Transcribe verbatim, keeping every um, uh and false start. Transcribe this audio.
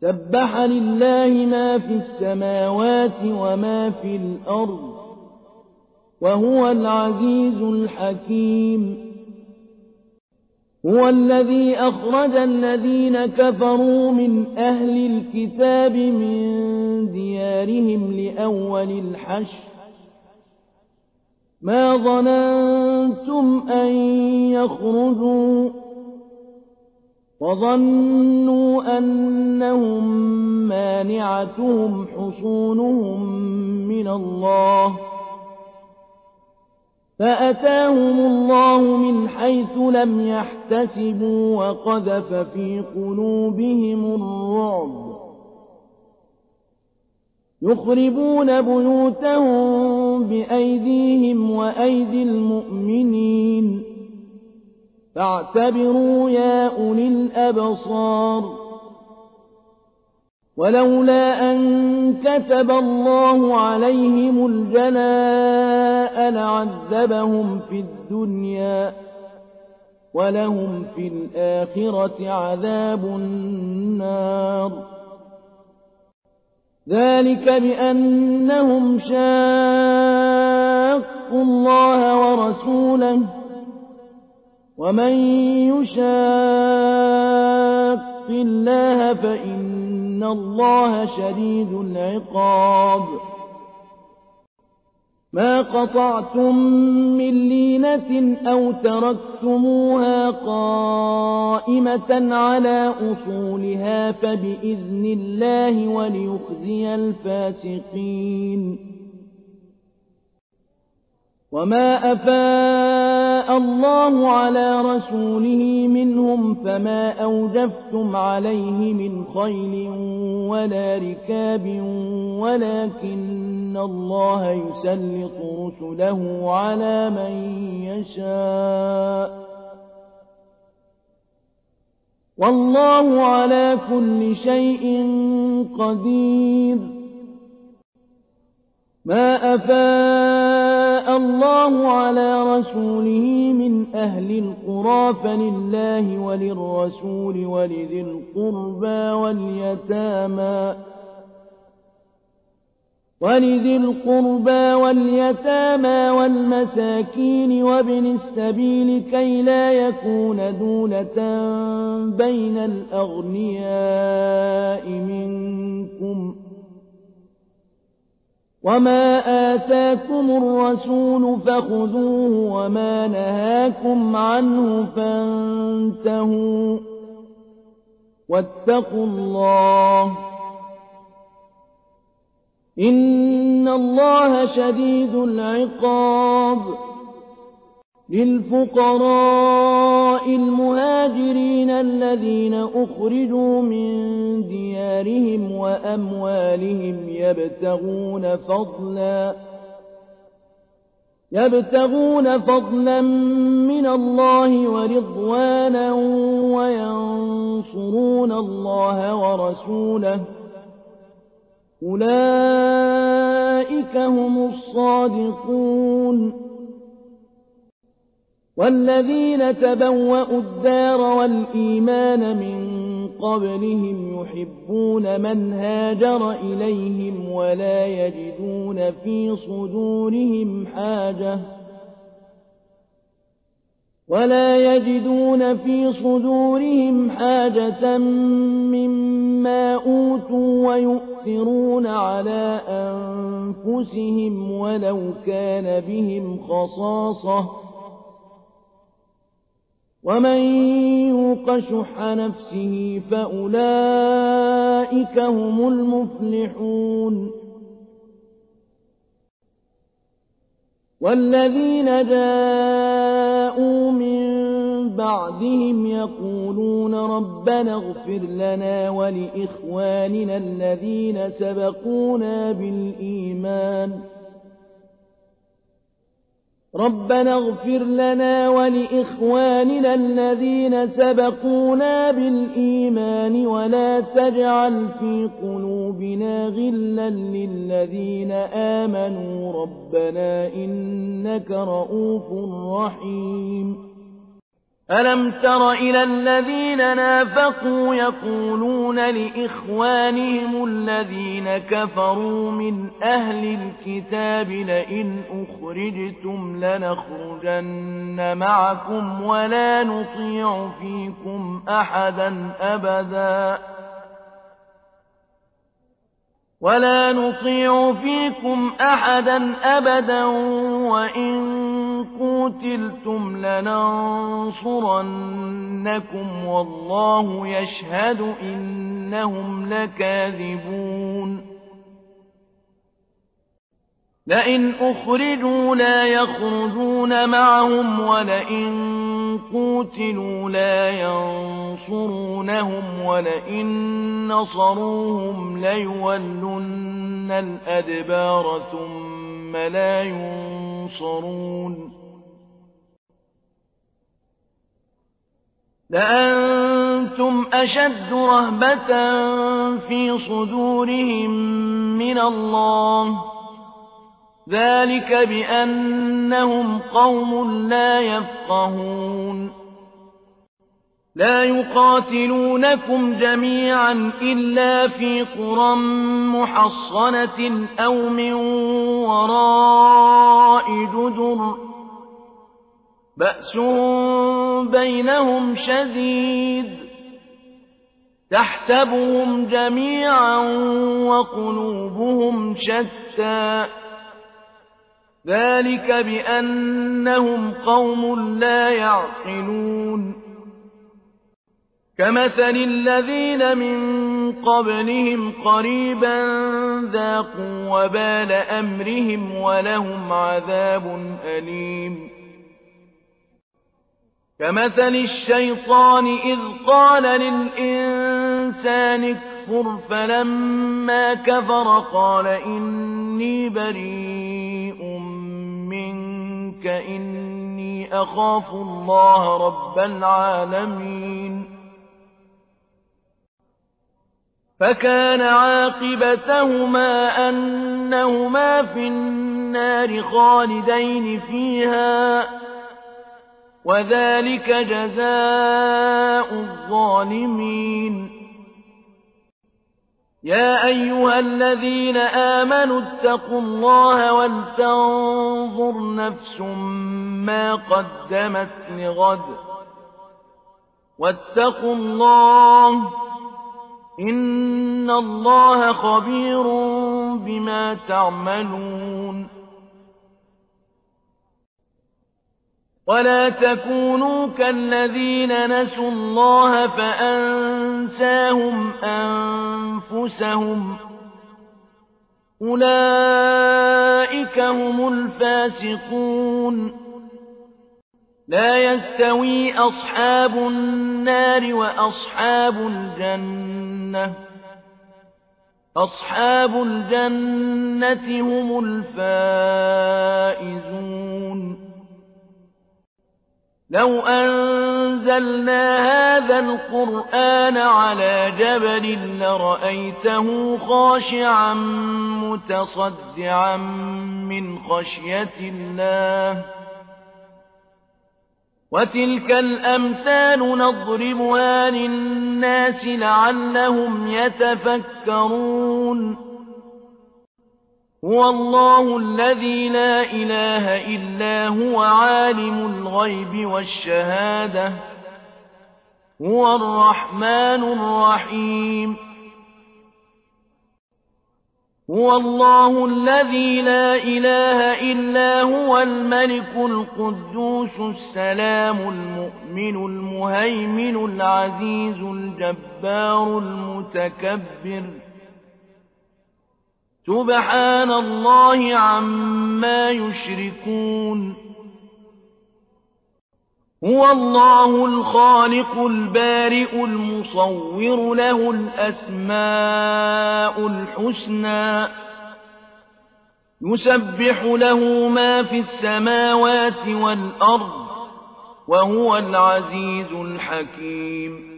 سبح لله ما في السماوات وما في الأرض وهو العزيز الحكيم هو الذي أخرج الذين كفروا من أهل الكتاب من ديارهم لأول الحشر ما ظننتم أن يخرجوا وظنوا أنهم مانعتهم حصونهم من الله فأتاهم الله من حيث لم يحتسبوا وقذف في قلوبهم الرعب يخربون بيوتهم بأيديهم وأيدي المؤمنين فاعتبروا يا أولي الأبصار ولولا أن كتب الله عليهم الجلاء لعذبهم في الدنيا ولهم في الآخرة عذاب النار ذلك بأنهم شاقوا الله ورسوله ومن يشاق الله فإن الله شديد العقاب ما قطعتم من لينة أو تركتموها قائمة على أصولها فبإذن الله وليخزي الفاسقين وما أفاء الله على رسوله منهم فما أوجفتم عليه من خيل ولا ركاب ولكن الله يسلط رسله على من يشاء والله على كل شيء قدير ما أفاء الله على رسوله من أهل القرى فلله وللرسول ولذي القربى واليتامى ولذي القربى واليتامى والمساكين وابن السبيل كي لا يكون دولة بين الأغنياء منكم وما آتاكم الرسول فخذوه وما نهاكم عنه فانتهوا واتقوا الله إن الله شديد العقاب للفقراء المهاجرين الذين أخرجوا من ديارهم وأموالهم يبتغون فضلا يبتغون فضلا من الله ورضوانا وينصرون الله ورسوله أولئك هم الصادقون والذين تبوأوا الدار والإيمان من قبلهم يحبون من هاجر إليهم ولا يجدون في صدورهم حاجة ولا يجدون في صدورهم حاجة مما أوتوا ويؤثرون على أنفسهم ولو كان بهم خصاصة ومن يوق شح نفسه فأولئك هم المفلحون والذين جاءوا من بعدهم يقولون ربنا اغفر لنا ولإخواننا الذين سبقونا بالإيمان ربنا اغفر لنا ولإخواننا الذين سبقونا بالإيمان ولا تجعل في قلوبنا غلا للذين آمنوا ربنا إنك رؤوف رحيم ألم تر إلى الذين نافقوا يقولون لإخوانهم الذين كفروا من أهل الكتاب لئن أخرجتم لنخرجن معكم ولا نطيع فيكم أحدا أبدا ولا نطيع فيكم أحدا أبدا وإن قُوتِلْتُمْ لَنَنصُرَنَّكُمْ وَاللَّهُ يَشْهَدُ إِنَّهُمْ لَكَاذِبُونَ لئن أخرجوا لا يخرجون معهم ولئن قوتلوا لا ينصرونهم ولئن نصروهم ليولن الأدبار ثم لا ينصرون لأنتم أشد رهبة في صدورهم من الله ذلك بأنهم قوم لا يفقهون لا يقاتلونكم جميعا إلا في قرى محصنة أو من وراء جدر بأسهم بينهم شديد تحسبهم جميعا وقلوبهم شتى ذلك بأنهم قوم لا يعقلون كمثل الذين من قبلهم قريبا ذاقوا وبال أمرهم ولهم عذاب أليم كمثل الشيطان إذ قال للإنسان اكفر فلما كفر قال إني بريء منك إني أخاف الله رب العالمين فكان عاقبتهما أنهما في النار خالدين فيها وذلك جزاء الظالمين يا أيها الذين آمنوا اتقوا الله ولتنظر نفس ما قدمت لغد واتقوا الله إن الله خبير بما تعملون ولا تكونوا كالذين نسوا الله فأنساهم أنفسهم أولئك هم الفاسقون لا يستوي أصحاب النار وأصحاب الجنة أصحاب الجنة هم الفائزون لو أنزلنا هذا القرآن على جبل لرأيته خاشعا متصدعا من خشية الله وتلك الأمثال نضربها للناس لعلهم يتفكرون هو الله الذي لا إله إلا هو عالم الغيب والشهادة هو الرحمن الرحيم هو الله الذي لا إله إلا هو الملك القدوس السلام المؤمن المهيمن العزيز الجبار المتكبر سبحان الله عما يشركون هو الله الخالق البارئ المصور له الأسماء الحسنى يسبح له ما في السماوات والأرض وهو العزيز الحكيم